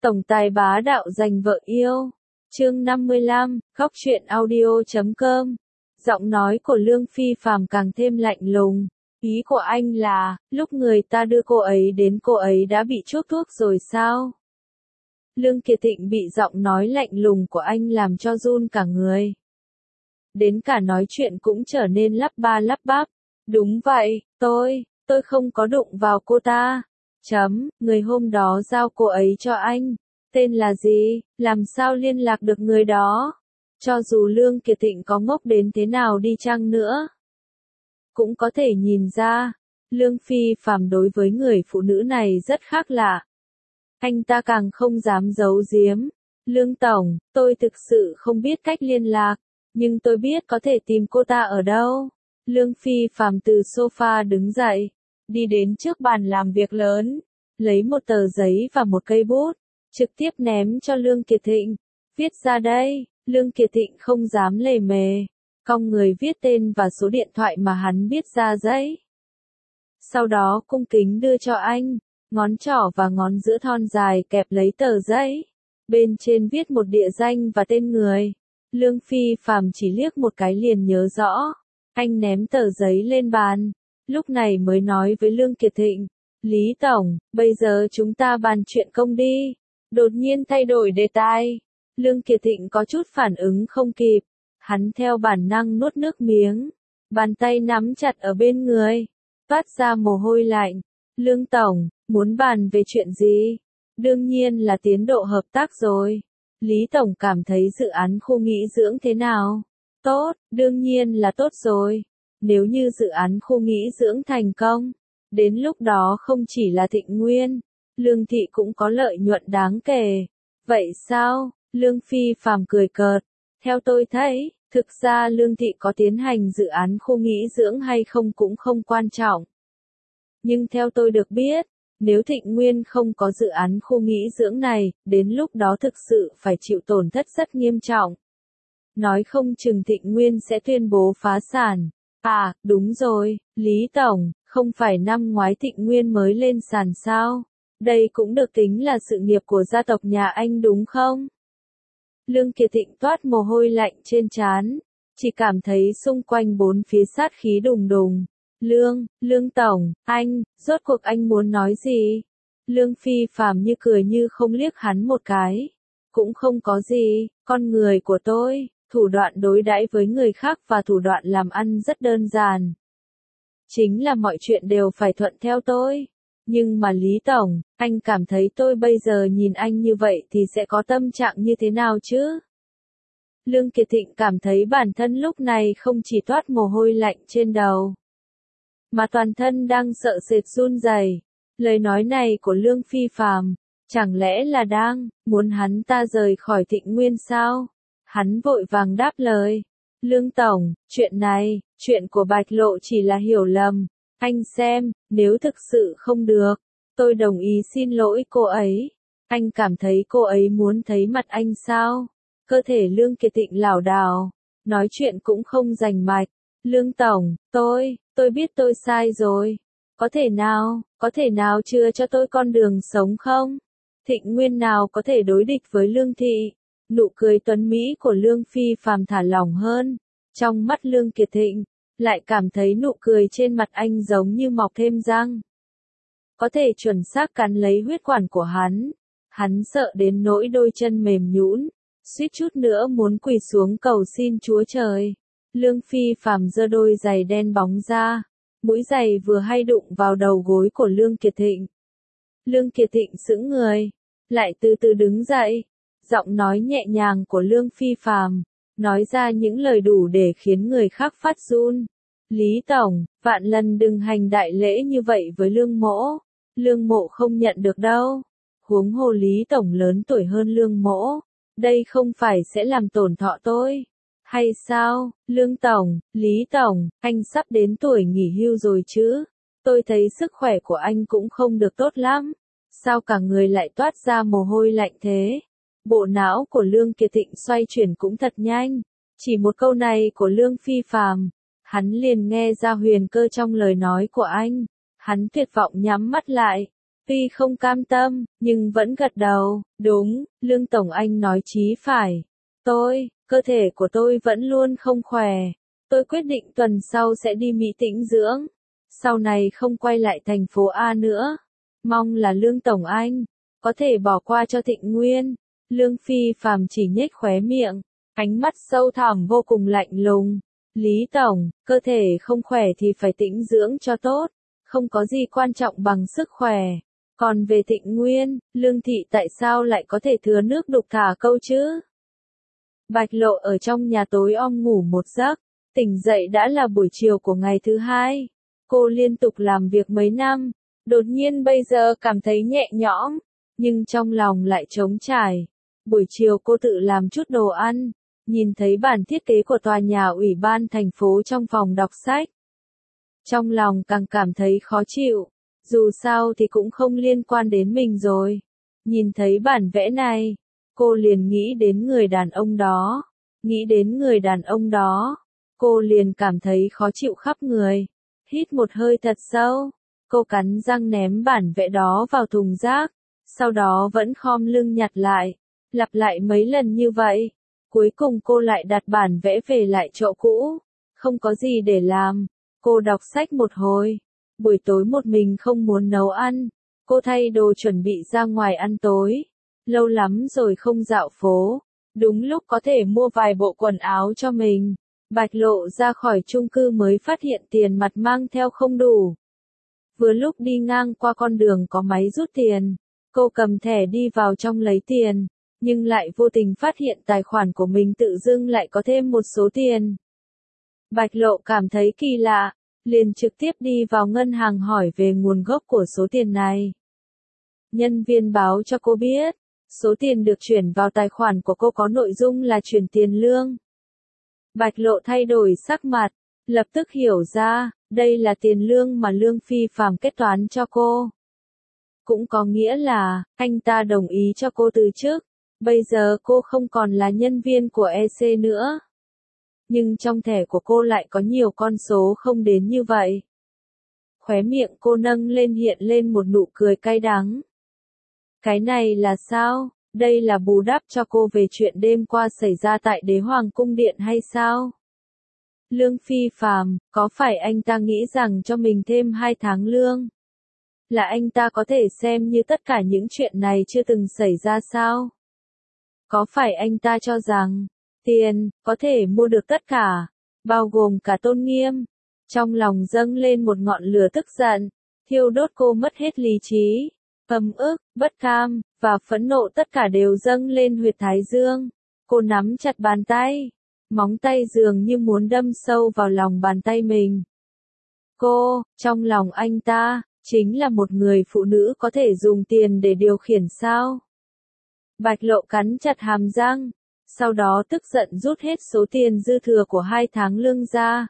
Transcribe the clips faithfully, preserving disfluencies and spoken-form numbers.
Tổng tài bá đạo giành vợ yêu. Chương năm mươi lăm, khóc chuyện audio chấm com. Giọng nói của Lương Phi Phàm càng thêm lạnh lùng. Ý của anh là, lúc người ta đưa cô ấy đến cô ấy đã bị chuốc thuốc rồi sao? Lương Kiệt Thịnh bị giọng nói lạnh lùng của anh làm cho run cả người. Đến cả nói chuyện cũng trở nên lắp ba lắp bắp. Đúng vậy, tôi, tôi không có đụng vào cô ta. Chấm, người hôm đó giao cô ấy cho anh. Tên là gì, làm sao liên lạc được người đó? Cho dù Lương Kiệt Thịnh có ngốc đến thế nào đi chăng nữa, cũng có thể nhìn ra, Lương Phi Phàm đối với người phụ nữ này rất khác lạ. Anh ta càng không dám giấu giếm. Lương Tổng, tôi thực sự không biết cách liên lạc, nhưng tôi biết có thể tìm cô ta ở đâu. Lương Phi Phàm từ sofa đứng dậy, đi đến trước bàn làm việc lớn, lấy một tờ giấy và một cây bút, trực tiếp ném cho Lương Kiệt Thịnh. Viết ra đây. Lương Kiệt Thịnh không dám lề mề, cong người viết tên và số điện thoại mà hắn biết ra giấy. Sau đó cung kính đưa cho anh, ngón trỏ và ngón giữa thon dài kẹp lấy tờ giấy. Bên trên viết một địa danh và tên người. Lương Phi Phàm chỉ liếc một cái liền nhớ rõ. Anh ném tờ giấy lên bàn, lúc này mới nói với Lương Kiệt Thịnh, Lý Tổng, bây giờ chúng ta bàn chuyện công đi. Đột nhiên thay đổi đề tài. Lương Kiệt Thịnh có chút phản ứng không kịp. Hắn theo bản năng nuốt nước miếng. Bàn tay nắm chặt ở bên người, toát ra mồ hôi lạnh. Lương Tổng, muốn bàn về chuyện gì? Đương nhiên là tiến độ hợp tác rồi. Lý Tổng cảm thấy dự án khu nghỉ dưỡng thế nào? Tốt, đương nhiên là tốt rồi. Nếu như dự án khu nghỉ dưỡng thành công, đến lúc đó không chỉ là Thịnh Nguyên, Lương Thị cũng có lợi nhuận đáng kể. Vậy sao? Lương Phi Phàm cười cợt. Theo tôi thấy, thực ra Lương Thị có tiến hành dự án khu nghỉ dưỡng hay không cũng không quan trọng. Nhưng theo tôi được biết, nếu Thịnh Nguyên không có dự án khu nghỉ dưỡng này, đến lúc đó thực sự phải chịu tổn thất rất nghiêm trọng. Nói không chừng Thịnh Nguyên sẽ tuyên bố phá sản. À, đúng rồi, Lý Tổng, không phải năm ngoái Thịnh Nguyên mới lên sàn sao? Đây cũng được tính là sự nghiệp của gia tộc nhà anh đúng không? Lương Kiệt Thịnh toát mồ hôi lạnh trên trán, chỉ cảm thấy xung quanh bốn phía sát khí đùng đùng. Lương, Lương Tổng, anh, rốt cuộc anh muốn nói gì? Lương Phi Phàm như cười như không liếc hắn một cái. Cũng không có gì, con người của tôi, thủ đoạn đối đãi với người khác và thủ đoạn làm ăn rất đơn giản. Chính là mọi chuyện đều phải thuận theo tôi. Nhưng mà Lý Tổng, anh cảm thấy tôi bây giờ nhìn anh như vậy thì sẽ có tâm trạng như thế nào chứ? Lương Kiệt Thịnh cảm thấy bản thân lúc này không chỉ toát mồ hôi lạnh trên đầu, mà toàn thân đang sợ sệt run rẩy. Lời nói này của Lương Phi Phàm, chẳng lẽ là đang muốn hắn ta rời khỏi Thịnh Nguyên sao? Hắn vội vàng đáp lời. Lương Tổng, chuyện này, chuyện của Bạch Lộ chỉ là hiểu lầm. Anh xem, nếu thực sự không được, tôi đồng ý xin lỗi cô ấy. Anh cảm thấy cô ấy muốn thấy mặt anh sao? Cơ thể Lương Kiệt Thịnh lảo đảo, nói chuyện cũng không rành mạch. Lương Tổng, tôi, tôi biết tôi sai rồi. Có thể nào, có thể nào chưa cho tôi con đường sống không? Thịnh Nguyên nào có thể đối địch với Lương Thị? Nụ cười tuấn mỹ của Lương Phi Phàm thả lỏng hơn. Trong mắt Lương Kiệt Thịnh, lại cảm thấy nụ cười trên mặt anh giống như mọc thêm răng. Có thể chuẩn xác cắn lấy huyết quản của hắn. Hắn sợ đến nỗi đôi chân mềm nhũn, suýt chút nữa muốn quỳ xuống cầu xin Chúa Trời. Lương Phi Phàm giơ đôi giày đen bóng ra, mũi giày vừa hay đụng vào đầu gối của Lương Kiệt Thịnh. Lương Kiệt Thịnh sững người, lại từ từ đứng dậy. Giọng nói nhẹ nhàng của Lương Phi Phàm nói ra những lời đủ để khiến người khác phát run. Lý Tổng, vạn lần đừng hành đại lễ như vậy với Lương Mỗ. Lương Mộ không nhận được đâu. Huống hồ Lý Tổng lớn tuổi hơn Lương Mỗ. Đây không phải sẽ làm tổn thọ tôi. Hay sao, Lương Tổng, Lý Tổng, anh sắp đến tuổi nghỉ hưu rồi chứ? Tôi thấy sức khỏe của anh cũng không được tốt lắm. Sao cả người lại toát ra mồ hôi lạnh thế? Bộ não của Lương Kiệt Thịnh xoay chuyển cũng thật nhanh. Chỉ một câu này của Lương Phi Phàm, hắn liền nghe ra huyền cơ trong lời nói của anh. Hắn tuyệt vọng nhắm mắt lại. P, Tuy không cam tâm, nhưng vẫn gật đầu, đúng, Lương Tổng Anh nói chí phải. Tôi, cơ thể của tôi vẫn luôn không khỏe. Tôi quyết định tuần sau sẽ đi Mỹ tĩnh dưỡng. Sau này không quay lại thành phố A nữa. Mong là Lương Tổng Anh có thể bỏ qua cho Thịnh Nguyên. Lương Phi Phàm chỉ nhếch khóe miệng, ánh mắt sâu thẳm vô cùng lạnh lùng. Lý Tổng, cơ thể không khỏe thì phải tĩnh dưỡng cho tốt, không có gì quan trọng bằng sức khỏe. Còn về Thịnh Nguyên, Lương Thị tại sao lại có thể thừa nước đục thả câu chứ? Bạch Lộ ở trong nhà tối om ngủ một giấc, tỉnh dậy đã là buổi chiều của ngày thứ hai. Cô liên tục làm việc mấy năm, đột nhiên bây giờ cảm thấy nhẹ nhõm, nhưng trong lòng lại trống trải. Buổi chiều cô tự làm chút đồ ăn, nhìn thấy bản thiết kế của tòa nhà ủy ban thành phố trong phòng đọc sách. Trong lòng càng cảm thấy khó chịu, dù sao thì cũng không liên quan đến mình rồi. Nhìn thấy bản vẽ này, cô liền nghĩ đến người đàn ông đó. Nghĩ đến người đàn ông đó, cô liền cảm thấy khó chịu khắp người. Hít một hơi thật sâu, cô cắn răng ném bản vẽ đó vào thùng rác, sau đó vẫn khom lưng nhặt lại, lặp lại mấy lần như vậy. Cuối cùng cô lại đặt bản vẽ về lại chỗ cũ, không có gì để làm. Cô đọc sách một hồi, buổi tối một mình không muốn nấu ăn, cô thay đồ chuẩn bị ra ngoài ăn tối. Lâu lắm rồi không dạo phố, đúng lúc có thể mua vài bộ quần áo cho mình. Bạch Lộ ra khỏi chung cư mới phát hiện tiền mặt mang theo không đủ. Vừa lúc đi ngang qua con đường có máy rút tiền, cô cầm thẻ đi vào trong lấy tiền, nhưng lại vô tình phát hiện tài khoản của mình tự dưng lại có thêm một số tiền. Bạch Lộ cảm thấy kỳ lạ, liền trực tiếp đi vào ngân hàng hỏi về nguồn gốc của số tiền này. Nhân viên báo cho cô biết, số tiền được chuyển vào tài khoản của cô có nội dung là chuyển tiền lương. Bạch Lộ thay đổi sắc mặt, lập tức hiểu ra, đây là tiền lương mà Lương Phi Phàm kết toán cho cô. Cũng có nghĩa là, anh ta đồng ý cho cô từ chức, bây giờ cô không còn là nhân viên của e xê nữa. Nhưng trong thẻ của cô lại có nhiều con số không đến như vậy. Khóe miệng cô nâng lên hiện lên một nụ cười cay đắng. Cái này là sao? Đây là bù đắp cho cô về chuyện đêm qua xảy ra tại Đế Hoàng Cung Điện hay sao? Lương Phi Phàm, có phải anh ta nghĩ rằng cho mình thêm hai tháng lương? Là anh ta có thể xem như tất cả những chuyện này chưa từng xảy ra sao? Có phải anh ta cho rằng, tiền, có thể mua được tất cả, bao gồm cả tôn nghiêm? Trong lòng dâng lên một ngọn lửa tức giận, thiêu đốt cô mất hết lý trí. Ấm ức, bất cam, và phẫn nộ tất cả đều dâng lên huyệt thái dương. Cô nắm chặt bàn tay, móng tay dường như muốn đâm sâu vào lòng bàn tay mình. Cô, trong lòng anh ta, chính là một người phụ nữ có thể dùng tiền để điều khiển sao? Bạch Lộ cắn chặt hàm răng, sau đó tức giận rút hết số tiền dư thừa của hai tháng lương ra.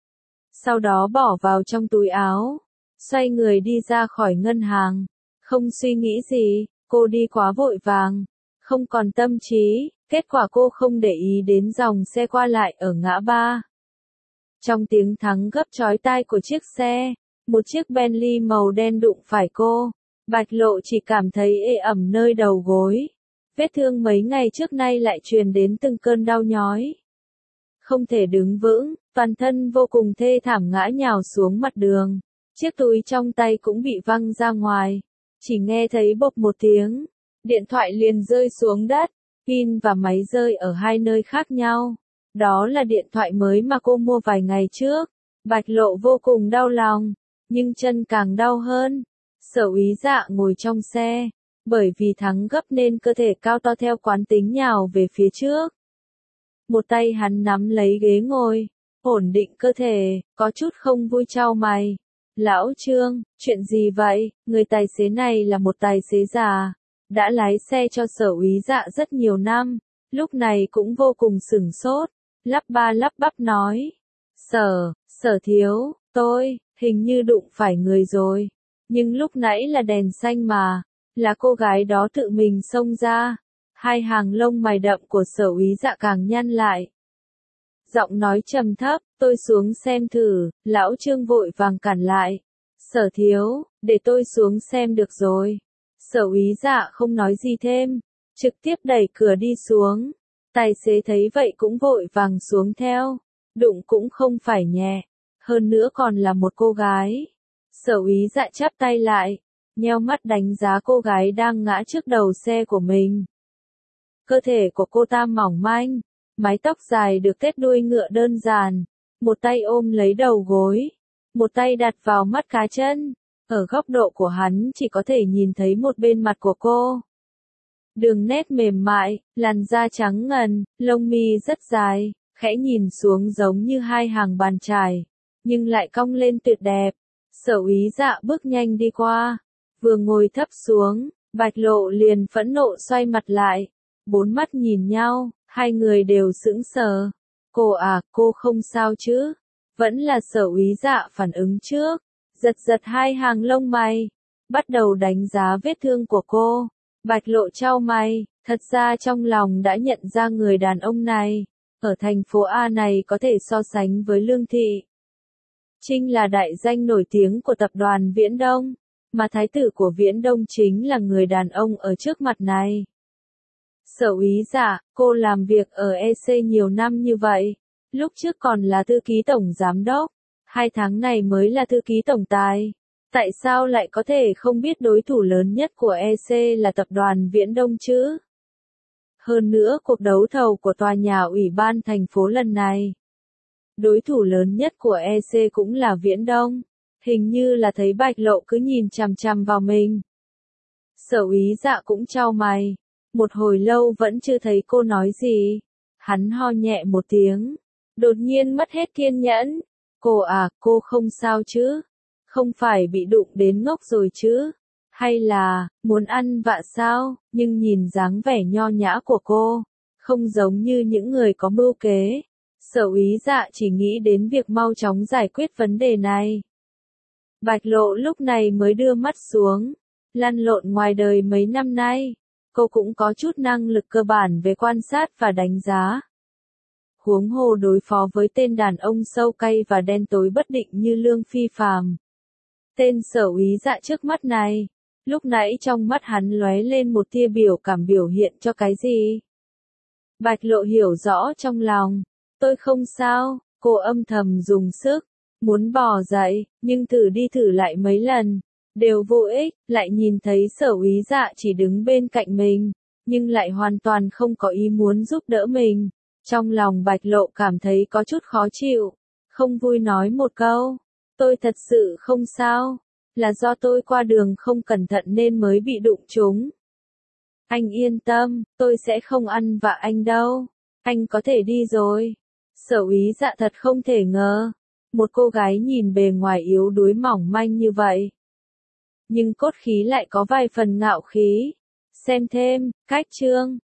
Sau đó bỏ vào trong túi áo, xoay người đi ra khỏi ngân hàng. Không suy nghĩ gì, cô đi quá vội vàng, không còn tâm trí, kết quả cô không để ý đến dòng xe qua lại ở ngã ba. Trong tiếng thắng gấp chói tai của chiếc xe, một chiếc Bentley màu đen đụng phải cô. Bạch Lộ chỉ cảm thấy ê ẩm nơi đầu gối. Vết thương mấy ngày trước nay lại truyền đến từng cơn đau nhói. Không thể đứng vững, toàn thân vô cùng thê thảm ngã nhào xuống mặt đường. Chiếc túi trong tay cũng bị văng ra ngoài. Chỉ nghe thấy bộp một tiếng, điện thoại liền rơi xuống đất, pin và máy rơi ở hai nơi khác nhau. Đó là điện thoại mới mà cô mua vài ngày trước. Bạch Lộ vô cùng đau lòng, nhưng chân càng đau hơn. Sở Úy Dạ ngồi trong xe, bởi vì thắng gấp nên cơ thể cao to theo quán tính nhào về phía trước. Một tay hắn nắm lấy ghế ngồi, ổn định cơ thể, có chút không vui chau mày. Lão Trương, chuyện gì vậy? Người tài xế này là một tài xế già, đã lái xe cho Sở Úy Dạ rất nhiều năm, lúc này cũng vô cùng sửng sốt, lắp ba lắp bắp nói. Sở, Sở thiếu, tôi, hình như đụng phải người rồi, nhưng lúc nãy là đèn xanh mà, là cô gái đó tự mình xông ra. Hai hàng lông mày đậm của Sở Úy Dạ càng nhăn lại. Giọng nói trầm thấp, tôi xuống xem thử, Lão Trương vội vàng cản lại. Sở thiếu, để tôi xuống xem được rồi. Sở úy dạ không nói gì thêm, trực tiếp đẩy cửa đi xuống. Tài xế thấy vậy cũng vội vàng xuống theo, đụng cũng không phải nhẹ, hơn nữa còn là một cô gái. Sở úy dạ chắp tay lại, nheo mắt đánh giá cô gái đang ngã trước đầu xe của mình. Cơ thể của cô ta mỏng manh, mái tóc dài được tết đuôi ngựa đơn giản, một tay ôm lấy đầu gối, một tay đặt vào mắt cá chân. Ở góc độ của hắn chỉ có thể nhìn thấy một bên mặt của cô. Đường nét mềm mại, làn da trắng ngần, lông mi rất dài, khẽ nhìn xuống giống như hai hàng bàn chải, nhưng lại cong lên tuyệt đẹp. Sở úy dạ bước nhanh đi qua, vừa ngồi thấp xuống, Bạch Lộ liền phẫn nộ xoay mặt lại, bốn mắt nhìn nhau, hai người đều sững sờ. Cô à, cô không sao chứ? Vẫn là sở úy dạ phản ứng trước, giật giật hai hàng lông mày, bắt đầu đánh giá vết thương của cô. Bạch Lộ chau mày, thật ra trong lòng đã nhận ra người đàn ông này, ở thành phố A này có thể so sánh với Lương Thị Trinh là đại danh nổi tiếng của tập đoàn Viễn Đông, mà thái tử của Viễn Đông chính là người đàn ông ở trước mặt này. Sở úy dạ, cô làm việc ở e xê nhiều năm như vậy, lúc trước còn là thư ký tổng giám đốc, hai tháng này mới là thư ký tổng tài. Tại sao lại có thể không biết đối thủ lớn nhất của e xê là tập đoàn Viễn Đông chứ? Hơn nữa cuộc đấu thầu của tòa nhà ủy ban thành phố lần này, đối thủ lớn nhất của e xê cũng là Viễn Đông. Hình như là thấy Bạch Lộ cứ nhìn chằm chằm vào mình. Sở úy dạ cũng chau mày, một hồi lâu vẫn chưa thấy cô nói gì. Hắn ho nhẹ một tiếng, đột nhiên mất hết kiên nhẫn. Cô à, cô không sao chứ? Không phải bị đụng đến ngốc rồi chứ? Hay là, muốn ăn vạ sao? Nhưng nhìn dáng vẻ nho nhã của cô, không giống như những người có mưu kế. Sở úy dạ chỉ nghĩ đến việc mau chóng giải quyết vấn đề này. Bạch Lộ lúc này mới đưa mắt xuống, lăn lộn ngoài đời mấy năm nay, cô cũng có chút năng lực cơ bản về quan sát và đánh giá. Huống hồ đối phó với tên đàn ông sâu cay và đen tối bất định như Lương Phi Phàm. Tên sở úy dạ trước mắt này, lúc nãy trong mắt hắn lóe lên một tia biểu cảm biểu hiện cho cái gì. Bạch Lộ hiểu rõ trong lòng, tôi không sao, cô âm thầm dùng sức, muốn bò dậy, nhưng thử đi thử lại mấy lần, đều vô ích, lại nhìn thấy sở úy dạ chỉ đứng bên cạnh mình, nhưng lại hoàn toàn không có ý muốn giúp đỡ mình. Trong lòng Bạch Lộ cảm thấy có chút khó chịu, không vui nói một câu, tôi thật sự không sao, là do tôi qua đường không cẩn thận nên mới bị đụng trúng. Anh yên tâm, tôi sẽ không ăn vạ anh đâu, anh có thể đi rồi. Sở úy dạ thật không thể ngờ, một cô gái nhìn bề ngoài yếu đuối mỏng manh như vậy, nhưng cốt khí lại có vài phần ngạo khí. Xem thêm, cách chương